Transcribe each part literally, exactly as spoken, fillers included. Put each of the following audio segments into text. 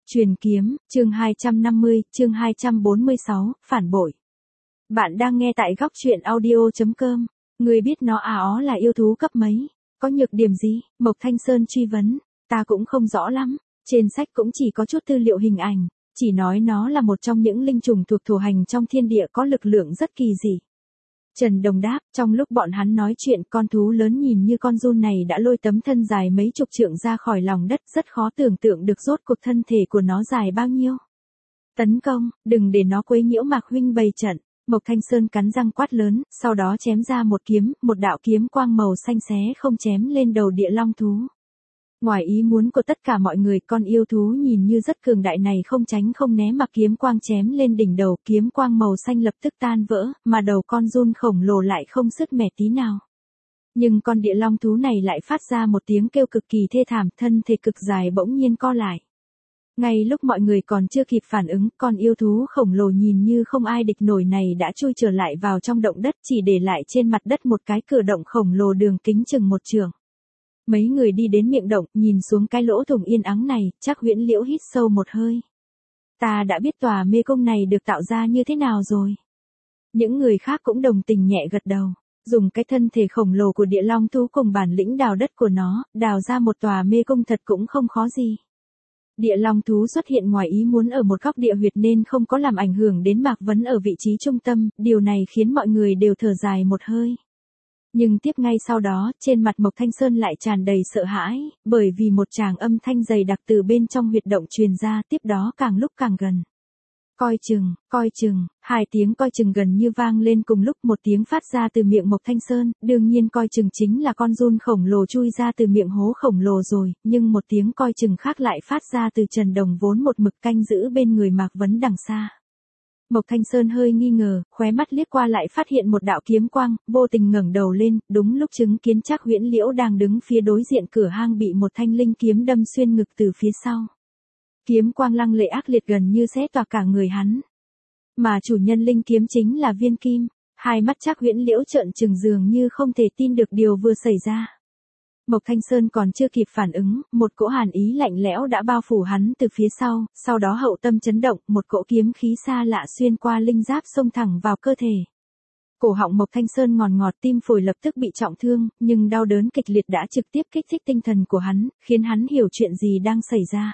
Truyền kiếm, chương hai trăm năm mươi, chương hai trăm bốn mươi sáu, phản bội. Bạn đang nghe tại góc truyện audio chấm com. Ngươi biết nó à ó là yêu thú cấp mấy? Có nhược điểm gì? Mộc Thanh Sơn truy vấn. Ta cũng không rõ lắm. Trên sách cũng chỉ có chút tư liệu hình ảnh. Chỉ nói nó là một trong những linh trùng thuộc thổ hành trong thiên địa có lực lượng rất kỳ dị. Trần Đồng đáp, trong lúc bọn hắn nói chuyện con thú lớn nhìn như con giun này đã lôi tấm thân dài mấy chục trượng ra khỏi lòng đất, rất khó tưởng tượng được rốt cuộc thân thể của nó dài bao nhiêu. Tấn công, đừng để nó quấy nhiễu Mạc huynh bày trận. Mộc Thanh Sơn cắn răng quát lớn, sau đó chém ra một kiếm, một đạo kiếm quang màu xanh xé không chém lên đầu địa long thú. Ngoài ý muốn của tất cả mọi người, con yêu thú nhìn như rất cường đại này không tránh không né mà kiếm quang chém lên đỉnh đầu, kiếm quang màu xanh lập tức tan vỡ, mà đầu con giun khổng lồ lại không sứt mẻ tí nào. Nhưng con địa long thú này lại phát ra một tiếng kêu cực kỳ thê thảm, thân thể cực dài bỗng nhiên co lại. Ngay lúc mọi người còn chưa kịp phản ứng, con yêu thú khổng lồ nhìn như không ai địch nổi này đã chui trở lại vào trong động đất, chỉ để lại trên mặt đất một cái cửa động khổng lồ đường kính chừng một trượng. Mấy người đi đến miệng động, nhìn xuống cái lỗ thủng yên ắng này, Trác Huyễn Liễu hít sâu một hơi. Ta đã biết tòa mê cung này được tạo ra như thế nào rồi. Những người khác cũng đồng tình nhẹ gật đầu. Dùng cái thân thể khổng lồ của địa long thú cùng bản lĩnh đào đất của nó, đào ra một tòa mê cung thật cũng không khó gì. Địa long thú xuất hiện ngoài ý muốn ở một góc địa huyệt nên không có làm ảnh hưởng đến Mạc Vấn ở vị trí trung tâm, điều này khiến mọi người đều thở dài một hơi. Nhưng tiếp ngay sau đó, trên mặt Mộc Thanh Sơn lại tràn đầy sợ hãi, bởi vì một tràng âm thanh dày đặc từ bên trong huyệt động truyền ra, tiếp đó càng lúc càng gần. Coi chừng, coi chừng, hai tiếng coi chừng gần như vang lên cùng lúc, một tiếng phát ra từ miệng Mộc Thanh Sơn, đương nhiên coi chừng chính là con giun khổng lồ chui ra từ miệng hố khổng lồ rồi, nhưng một tiếng coi chừng khác lại phát ra từ Trần Đồng vốn một mực canh giữ bên người Mạc Vấn đằng xa. Mộc Thanh Sơn hơi nghi ngờ, khóe mắt liếc qua lại phát hiện một đạo kiếm quang, vô tình ngẩng đầu lên, đúng lúc chứng kiến Trác Huyễn Liễu đang đứng phía đối diện cửa hang bị một thanh linh kiếm đâm xuyên ngực từ phía sau. Kiếm quang lăng lệ ác liệt gần như xé toạc cả người hắn. Mà chủ nhân linh kiếm chính là Viên Kim, hai mắt Trác Huyễn Liễu trợn trừng dường như không thể tin được điều vừa xảy ra. Mộc Thanh Sơn còn chưa kịp phản ứng, một cỗ hàn ý lạnh lẽo đã bao phủ hắn từ phía sau, sau đó hậu tâm chấn động, một cỗ kiếm khí xa lạ xuyên qua linh giáp xông thẳng vào cơ thể. Cổ họng Mộc Thanh Sơn ngòn ngọt, tim phổi lập tức bị trọng thương, nhưng đau đớn kịch liệt đã trực tiếp kích thích tinh thần của hắn, khiến hắn hiểu chuyện gì đang xảy ra.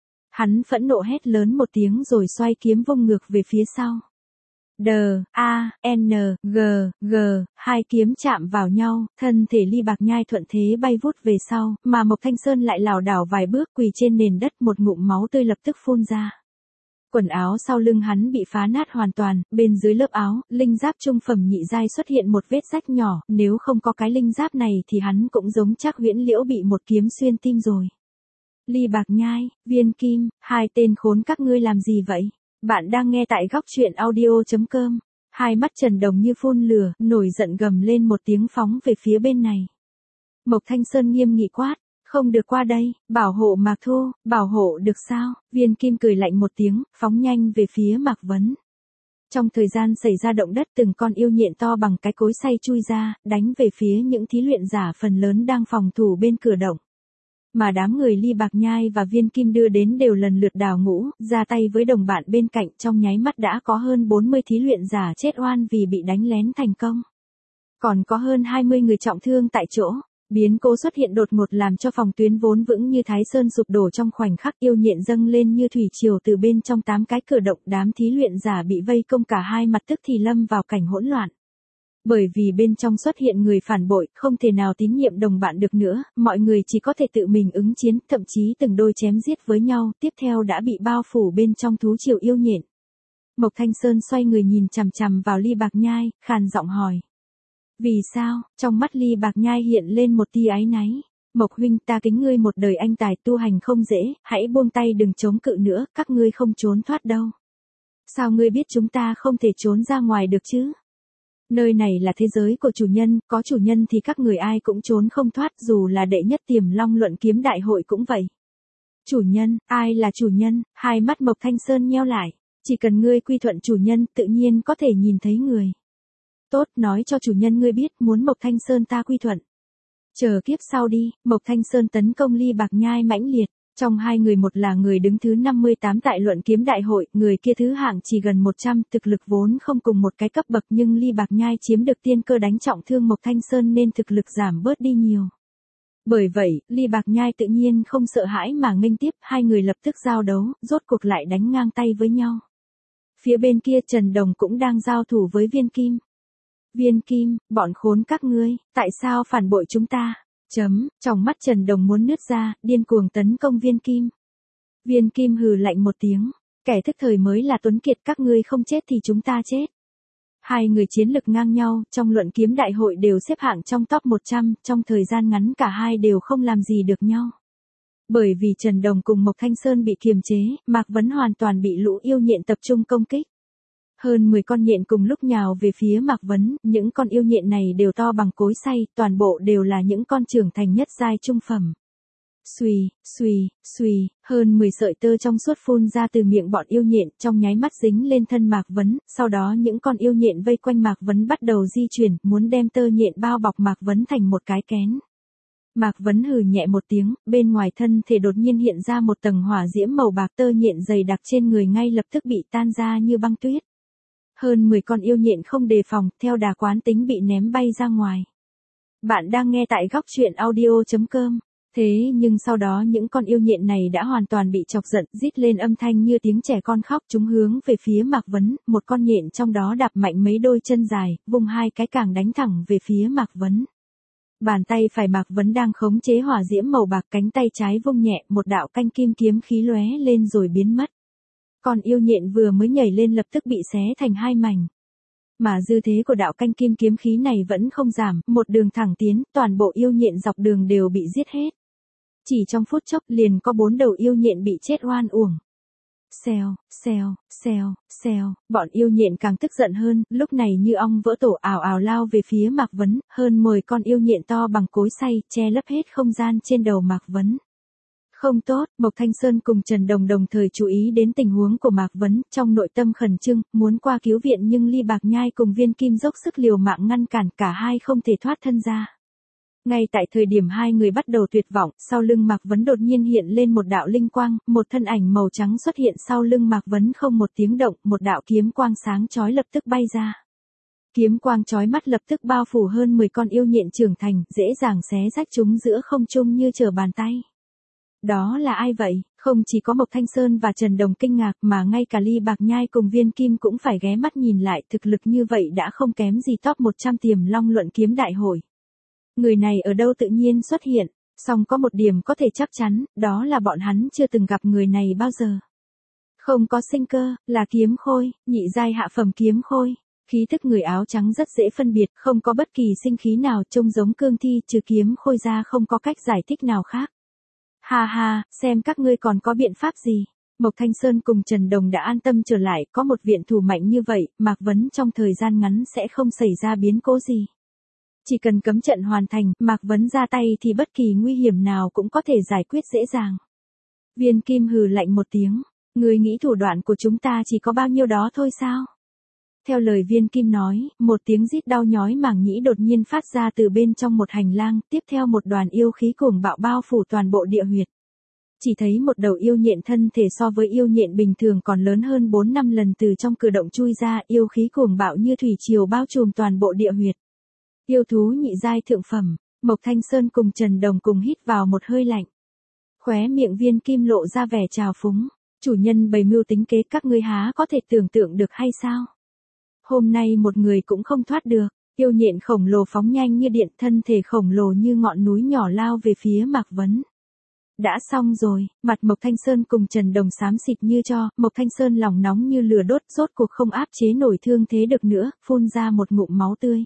Hắn phẫn nộ hét lớn một tiếng rồi xoay kiếm vung ngược về phía sau. D, A, N, G, G, hai kiếm chạm vào nhau, thân thể Ly Bạc Nhai thuận thế bay vút về sau, mà Mộc Thanh Sơn lại lảo đảo vài bước quỳ trên nền đất, một ngụm máu tươi lập tức phun ra. Quần áo sau lưng hắn bị phá nát hoàn toàn, bên dưới lớp áo, linh giáp trung phẩm nhị giai xuất hiện một vết rách nhỏ, nếu không có cái linh giáp này thì hắn cũng giống Trác Huyễn Liễu bị một kiếm xuyên tim rồi. Ly Bạc Nhai, Viên Kim, hai tên khốn các ngươi làm gì vậy? Bạn đang nghe tại góc truyện audio chấm com. Hai mắt Trần Đồng như phun lửa, nổi giận gầm lên một tiếng phóng về phía bên này. Mộc Thanh Sơn nghiêm nghị quát, không được qua đây, bảo hộ Mạc Thu, bảo hộ được sao? Viên Kim cười lạnh một tiếng, phóng nhanh về phía Mạc Vấn. Trong thời gian xảy ra động đất, từng con yêu nhện to bằng cái cối xay chui ra, đánh về phía những thí luyện giả phần lớn đang phòng thủ bên cửa động. Mà đám người Ly Bạc Nhai và Viên Kim đưa đến đều lần lượt đào ngũ, ra tay với đồng bạn bên cạnh, trong nháy mắt đã có hơn bốn mươi thí luyện giả chết oan vì bị đánh lén thành công. Còn có hơn hai mươi người trọng thương tại chỗ. Biến cố xuất hiện đột ngột làm cho phòng tuyến vốn vững như Thái Sơn sụp đổ trong khoảnh khắc, yêu nhện dâng lên như thủy triều từ bên trong tám cái cửa động, đám thí luyện giả bị vây công cả hai mặt tức thì lâm vào cảnh hỗn loạn. Bởi vì bên trong xuất hiện người phản bội, không thể nào tín nhiệm đồng bạn được nữa, mọi người chỉ có thể tự mình ứng chiến, thậm chí từng đôi chém giết với nhau, tiếp theo đã bị bao phủ bên trong thú triều yêu nhện. Mộc Thanh Sơn xoay người nhìn chằm chằm vào Ly Bạc Nhai, khàn giọng hỏi. Vì sao? Trong mắt Ly Bạc Nhai hiện lên một tia áy náy. Mộc huynh, ta kính ngươi một đời anh tài, tu hành không dễ, hãy buông tay đừng chống cự nữa, các ngươi không trốn thoát đâu. Sao ngươi biết chúng ta không thể trốn ra ngoài được chứ? Nơi này là thế giới của chủ nhân, có chủ nhân thì các người ai cũng trốn không thoát, dù là đệ nhất Tiềm Long luận kiếm đại hội cũng vậy. Chủ nhân, ai là chủ nhân? Hai mắt Mộc Thanh Sơn nheo lại, chỉ cần ngươi quy thuận chủ nhân, tự nhiên có thể nhìn thấy người. Tốt, nói cho chủ nhân ngươi biết, muốn Mộc Thanh Sơn ta quy thuận. Chờ kiếp sau đi. Mộc Thanh Sơn tấn công Ly Bạc Nhai mãnh liệt. Trong hai người, một là người đứng thứ năm mươi tám tại luận kiếm đại hội, người kia thứ hạng chỉ gần một trăm, thực lực vốn không cùng một cái cấp bậc, nhưng Ly Bạc Nhai chiếm được tiên cơ đánh trọng thương Mộc Thanh Sơn nên thực lực giảm bớt đi nhiều. Bởi vậy, Ly Bạc Nhai tự nhiên không sợ hãi mà nghênh tiếp, hai người lập tức giao đấu, rốt cuộc lại đánh ngang tay với nhau. Phía bên kia Trần Đồng cũng đang giao thủ với Viên Kim. Viên Kim, bọn khốn các ngươi, tại sao phản bội chúng ta? Chấm, trong mắt Trần Đồng muốn nứt ra, điên cuồng tấn công Viên Kim. Viên Kim hừ lạnh một tiếng, kẻ thức thời mới là tuấn kiệt, các ngươi không chết thì chúng ta chết. Hai người chiến lực ngang nhau, trong luận kiếm đại hội đều xếp hạng trong top một trăm, trong thời gian ngắn cả hai đều không làm gì được nhau. Bởi vì Trần Đồng cùng Mộc Thanh Sơn bị kiềm chế, Mạc Vấn hoàn toàn bị lũ yêu nhện tập trung công kích. Hơn mười con nhện cùng lúc nhào về phía Mạc Vấn, những con yêu nhện này đều to bằng cối xay, toàn bộ đều là những con trưởng thành nhất giai trung phẩm. Xuy, xuy, xuy, hơn mười sợi tơ trong suốt phun ra từ miệng bọn yêu nhện, trong nháy mắt dính lên thân Mạc Vấn, sau đó những con yêu nhện vây quanh Mạc Vấn bắt đầu di chuyển, muốn đem tơ nhện bao bọc Mạc Vấn thành một cái kén. Mạc Vấn hừ nhẹ một tiếng, bên ngoài thân thể đột nhiên hiện ra một tầng hỏa diễm màu bạc, tơ nhện dày đặc trên người ngay lập tức bị tan ra như băng tuyết. Hơn mười con yêu nhện không đề phòng, theo đà quán tính bị ném bay ra ngoài. Bạn đang nghe tại góc truyện audio chấm com. Thế nhưng sau đó những con yêu nhện này đã hoàn toàn bị chọc giận, rít lên âm thanh như tiếng trẻ con khóc, chúng hướng về phía Mạc Vấn, một con nhện trong đó đạp mạnh mấy đôi chân dài, vùng hai cái càng đánh thẳng về phía Mạc Vấn. Bàn tay phải Mạc Vấn đang khống chế hỏa diễm màu bạc, cánh tay trái vung nhẹ, một đạo canh kim kiếm khí lóe lên rồi biến mất. Con yêu nhện vừa mới nhảy lên lập tức bị xé thành hai mảnh. Mà dư thế của đạo canh kim kiếm khí này vẫn không giảm, một đường thẳng tiến, toàn bộ yêu nhện dọc đường đều bị giết hết. Chỉ trong phút chốc liền có bốn đầu yêu nhện bị chết oan uổng. Xèo, xèo, xèo, xèo, bọn yêu nhện càng tức giận hơn, lúc này như ong vỡ tổ ào ào lao về phía Mạc Vấn, hơn mười con yêu nhện to bằng cối xay, che lấp hết không gian trên đầu Mạc Vấn. Không tốt, Mộc Thanh Sơn cùng Trần Đồng đồng thời chú ý đến tình huống của Mạc Vấn, trong nội tâm khẩn trương, muốn qua cứu viện nhưng Ly Bạc Nhai cùng Viên Kim dốc sức liều mạng ngăn cản, cả hai không thể thoát thân ra. Ngay tại thời điểm hai người bắt đầu tuyệt vọng, sau lưng Mạc Vấn đột nhiên hiện lên một đạo linh quang, một thân ảnh màu trắng xuất hiện sau lưng Mạc Vấn không một tiếng động, một đạo kiếm quang sáng chói lập tức bay ra. Kiếm quang chói mắt lập tức bao phủ hơn mười con yêu nhện trưởng thành, dễ dàng xé rách chúng giữa không trung như trở bàn tay. Đó là ai vậy? Không chỉ có Mộc Thanh Sơn và Trần Đồng kinh ngạc mà ngay cả Ly Bạc Nhai cùng Viên Kim cũng phải ghé mắt nhìn lại, thực lực như vậy đã không kém gì top một trăm Tiềm Long luận kiếm đại hội. Người này ở đâu tự nhiên xuất hiện, song có một điểm có thể chắc chắn, đó là bọn hắn chưa từng gặp người này bao giờ. Không có sinh cơ, là kiếm khôi, nhị giai hạ phẩm kiếm khôi. Khí thức người áo trắng rất dễ phân biệt, không có bất kỳ sinh khí nào, trông giống cương thi, trừ kiếm khôi ra không có cách giải thích nào khác. Ha ha, xem các ngươi còn có biện pháp gì. Mộc Thanh Sơn cùng Trần Đồng đã an tâm trở lại, có một viện thủ mạnh như vậy, Mạc Vấn trong thời gian ngắn sẽ không xảy ra biến cố gì. Chỉ cần cấm trận hoàn thành, Mạc Vấn ra tay thì bất kỳ nguy hiểm nào cũng có thể giải quyết dễ dàng. Viên Kim hừ lạnh một tiếng, ngươi nghĩ thủ đoạn của chúng ta chỉ có bao nhiêu đó thôi sao? Theo lời Viên Kim nói, một tiếng rít đau nhói màng nhĩ đột nhiên phát ra từ bên trong một hành lang, tiếp theo một đoàn yêu khí cuồng bạo bao phủ toàn bộ địa huyệt. Chỉ thấy một đầu yêu nhện thân thể so với yêu nhện bình thường còn lớn hơn bốn năm lần từ trong cửa động chui ra, yêu khí cuồng bạo như thủy triều bao trùm toàn bộ địa huyệt. Yêu thú nhị giai thượng phẩm, Mộc Thanh Sơn cùng Trần Đồng cùng hít vào một hơi lạnh. Khóe miệng Viên Kim lộ ra vẻ trào phúng, chủ nhân bày mưu tính kế, các ngươi há có thể tưởng tượng được hay sao? Hôm nay một người cũng không thoát được, yêu nhện khổng lồ phóng nhanh như điện, thân thể khổng lồ như ngọn núi nhỏ lao về phía Mạc Vấn. Đã xong rồi, mặt Mộc Thanh Sơn cùng Trần Đồng xám xịt như tro, Mộc Thanh Sơn lòng nóng như lửa đốt, rốt cuộc không áp chế nổi thương thế được nữa, phun ra một ngụm máu tươi.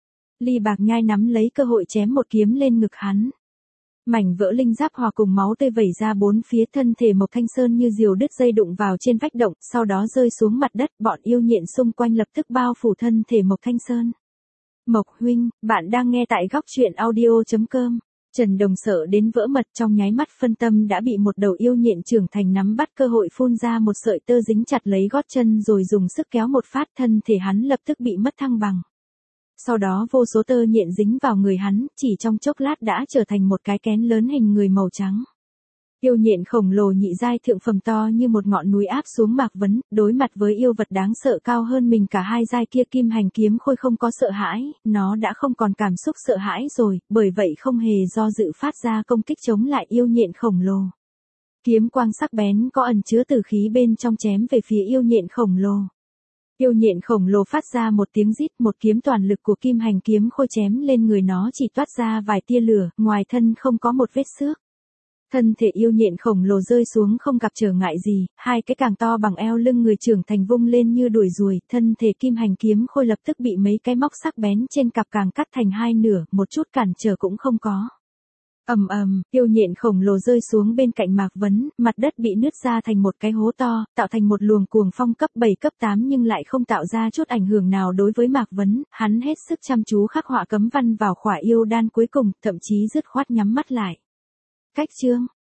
Ly Bạc Nhai nắm lấy cơ hội chém một kiếm lên ngực hắn. Mảnh vỡ linh giáp hòa cùng máu tươi vẩy ra bốn phía, thân thể Mộc Thanh Sơn như diều đứt dây đụng vào trên vách động, sau đó rơi xuống mặt đất, bọn yêu nhện xung quanh lập tức bao phủ thân thể Mộc Thanh Sơn. Mộc huynh, bạn đang nghe tại góc truyện audio chấm com. Trần Đồng sợ đến vỡ mật, trong nháy mắt phân tâm đã bị một đầu yêu nhện trưởng thành nắm bắt cơ hội phun ra một sợi tơ dính chặt lấy gót chân rồi dùng sức kéo một phát, thân thể hắn lập tức bị mất thăng bằng. Sau đó vô số tơ nhện dính vào người hắn, chỉ trong chốc lát đã trở thành một cái kén lớn hình người màu trắng. Yêu nhện khổng lồ nhị giai thượng phẩm to như một ngọn núi áp xuống Mạc Vấn, đối mặt với yêu vật đáng sợ cao hơn mình cả hai giai kia kim hành kiếm khôi không có sợ hãi, nó đã không còn cảm xúc sợ hãi rồi, bởi vậy không hề do dự phát ra công kích chống lại yêu nhện khổng lồ. Kiếm quang sắc bén có ẩn chứa tử khí bên trong chém về phía yêu nhện khổng lồ. Yêu nhện khổng lồ phát ra một tiếng rít, một kiếm toàn lực của kim hành kiếm khôi chém lên người nó chỉ toát ra vài tia lửa, ngoài thân không có một vết xước. Thân thể yêu nhện khổng lồ rơi xuống không gặp trở ngại gì, hai cái càng to bằng eo lưng người trưởng thành vung lên như đuổi ruồi, thân thể kim hành kiếm khôi lập tức bị mấy cái móc sắc bén trên cặp càng cắt thành hai nửa, một chút cản trở cũng không có. Ầm ầm, yêu nhện khổng lồ rơi xuống bên cạnh Mạc Vấn, mặt đất bị nứt ra thành một cái hố to, tạo thành một luồng cuồng phong cấp bảy cấp tám nhưng lại không tạo ra chút ảnh hưởng nào đối với Mạc Vấn, hắn hết sức chăm chú khắc họa cấm văn vào khỏa yêu đan cuối cùng, thậm chí dứt khoát nhắm mắt lại. Cách chương